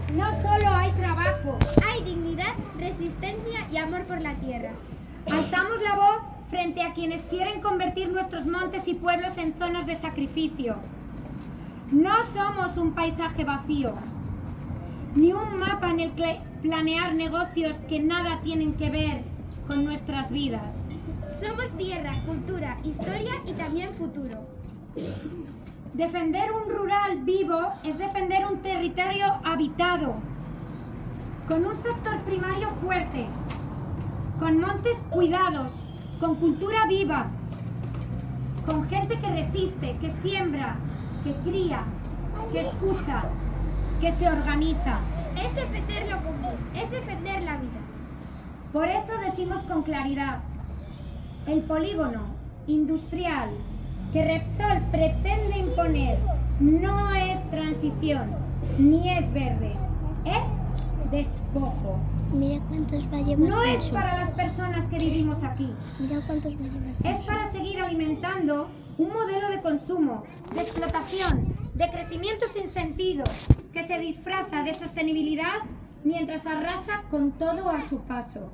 No solo hay trabajo, hay dignidad, resistencia y amor por la tierra. Alzamos la voz frente a quienes quieren convertir nuestros montes y pueblos en zonas de sacrificio. No somos un paisaje vacío, ni un mapa en el que planear negocios que nada tienen que ver con nuestras vidas. Somos tierra, cultura, historia y también futuro. Defender un rural vivo es defender un territorio habitado, con un sector primario fuerte, con montes cuidados, con cultura viva, con gente que resiste, que siembra, que cría, que escucha, que se organiza. Es defender lo común, es defender la vida. Por eso decimos con claridad, el polígono industrial que Repsol pretende imponer no es transición, ni es verde, es despojo. Mira cuántos va a llevar. No es para las personas que vivimos aquí. Mira cuántos va a llevar. Es para seguir alimentando un modelo de consumo, de explotación, de crecimiento sin sentido, que se disfraza de sostenibilidad mientras arrasa con todo a su paso.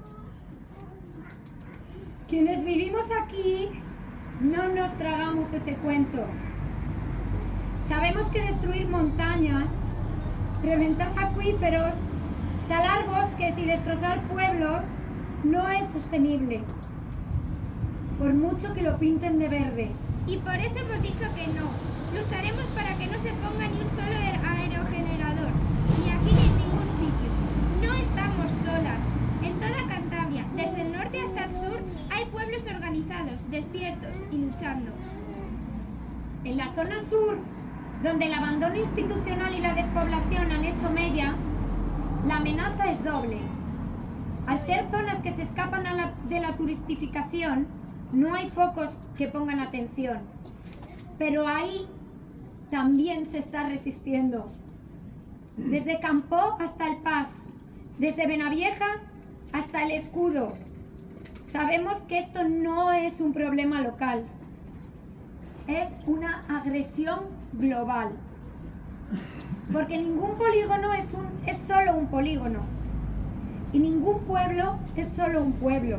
Quienes vivimos aquí no nos tragamos ese cuento. Sabemos que destruir montañas, reventar acuíferos, talar bosques y destrozar pueblos no es sostenible, por mucho que lo pinten de verde. Y por eso hemos dicho que no. Lucharemos para que no se ponga ni un solo aerogenerador, ni aquí ni en ningún sitio. No estamos solas. En toda Cantabria, desde el norte hasta el sur, hay pueblos organizados, despiertos y luchando. En la zona sur, donde el abandono institucional y la despoblación han hecho mella, la amenaza es doble. Al ser zonas que se escapan de la turistificación, no hay focos que pongan atención. Pero ahí también se está resistiendo. Desde Campó hasta El Pas, desde Benavieja hasta El Escudo. Sabemos que esto no es un problema local, es una agresión global. Porque ningún polígono es solo un polígono. Y ningún pueblo es solo un pueblo.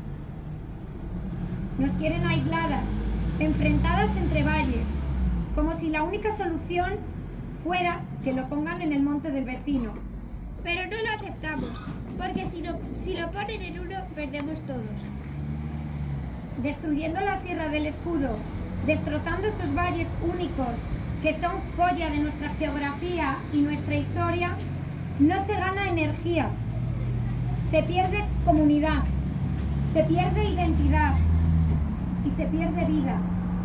Nos quieren aisladas, enfrentadas entre valles, como si la única solución fuera que lo pongan en el monte del vecino. Pero no lo aceptamos, porque si lo ponen en uno, perdemos todos. Destruyendo la Sierra del Escudo, destrozando esos valles únicos que son joya de nuestra geografía y nuestra historia, no se gana energía, se pierde comunidad, se pierde identidad y se pierde vida.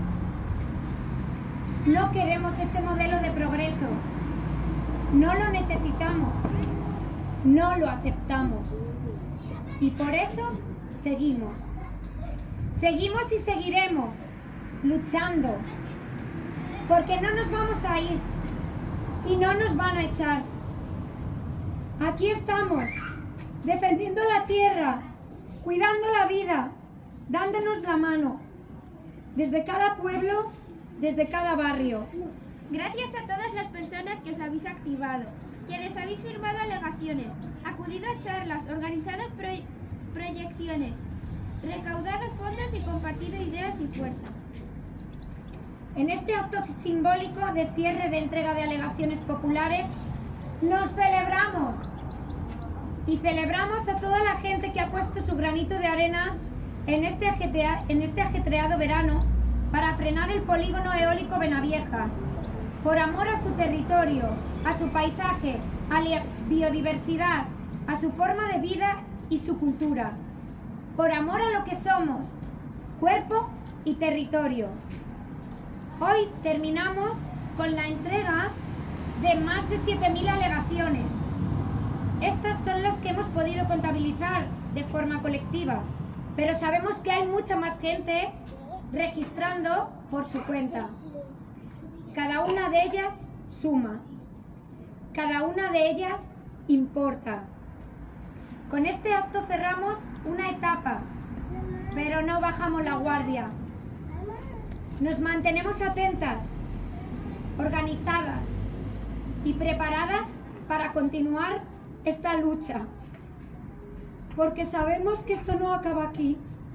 No queremos este modelo de progreso, no lo necesitamos, no lo aceptamos y por eso seguimos. Seguimos y seguiremos luchando, porque no nos vamos a ir y no nos van a echar. Aquí estamos, defendiendo la tierra, cuidando la vida, dándonos la mano, desde cada pueblo, desde cada barrio. Gracias a todas las personas que os habéis activado, quienes habéis firmado alegaciones, acudido a charlas, organizado proyecciones, recaudado fondos y compartido ideas y fuerza. En este acto simbólico de cierre de entrega de alegaciones populares, nos celebramos y celebramos a toda la gente que ha puesto su granito de arena en este ajetreado verano para frenar el polígono eólico Benavieja, por amor a su territorio, a su paisaje, a la biodiversidad, a su forma de vida y su cultura, por amor a lo que somos, cuerpo y territorio. Hoy terminamos con la entrega de más de 7.000 alegaciones. Estas son las que hemos podido contabilizar de forma colectiva, pero sabemos que hay mucha más gente registrando por su cuenta. Cada una de ellas suma, cada una de ellas importa. Con este acto cerramos una etapa, pero no bajamos la guardia. Nos mantenemos atentas, organizadas y preparadas para continuar esta lucha, porque sabemos que esto no acaba aquí.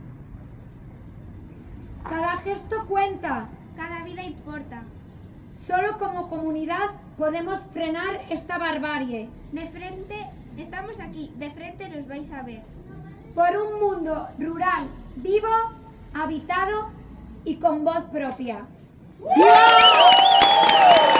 Cada gesto cuenta. Cada vida importa. Solo como comunidad podemos frenar esta barbarie. De frente, estamos aquí, de frente nos vais a ver. Por un mundo rural, vivo, habitado y con voz propia.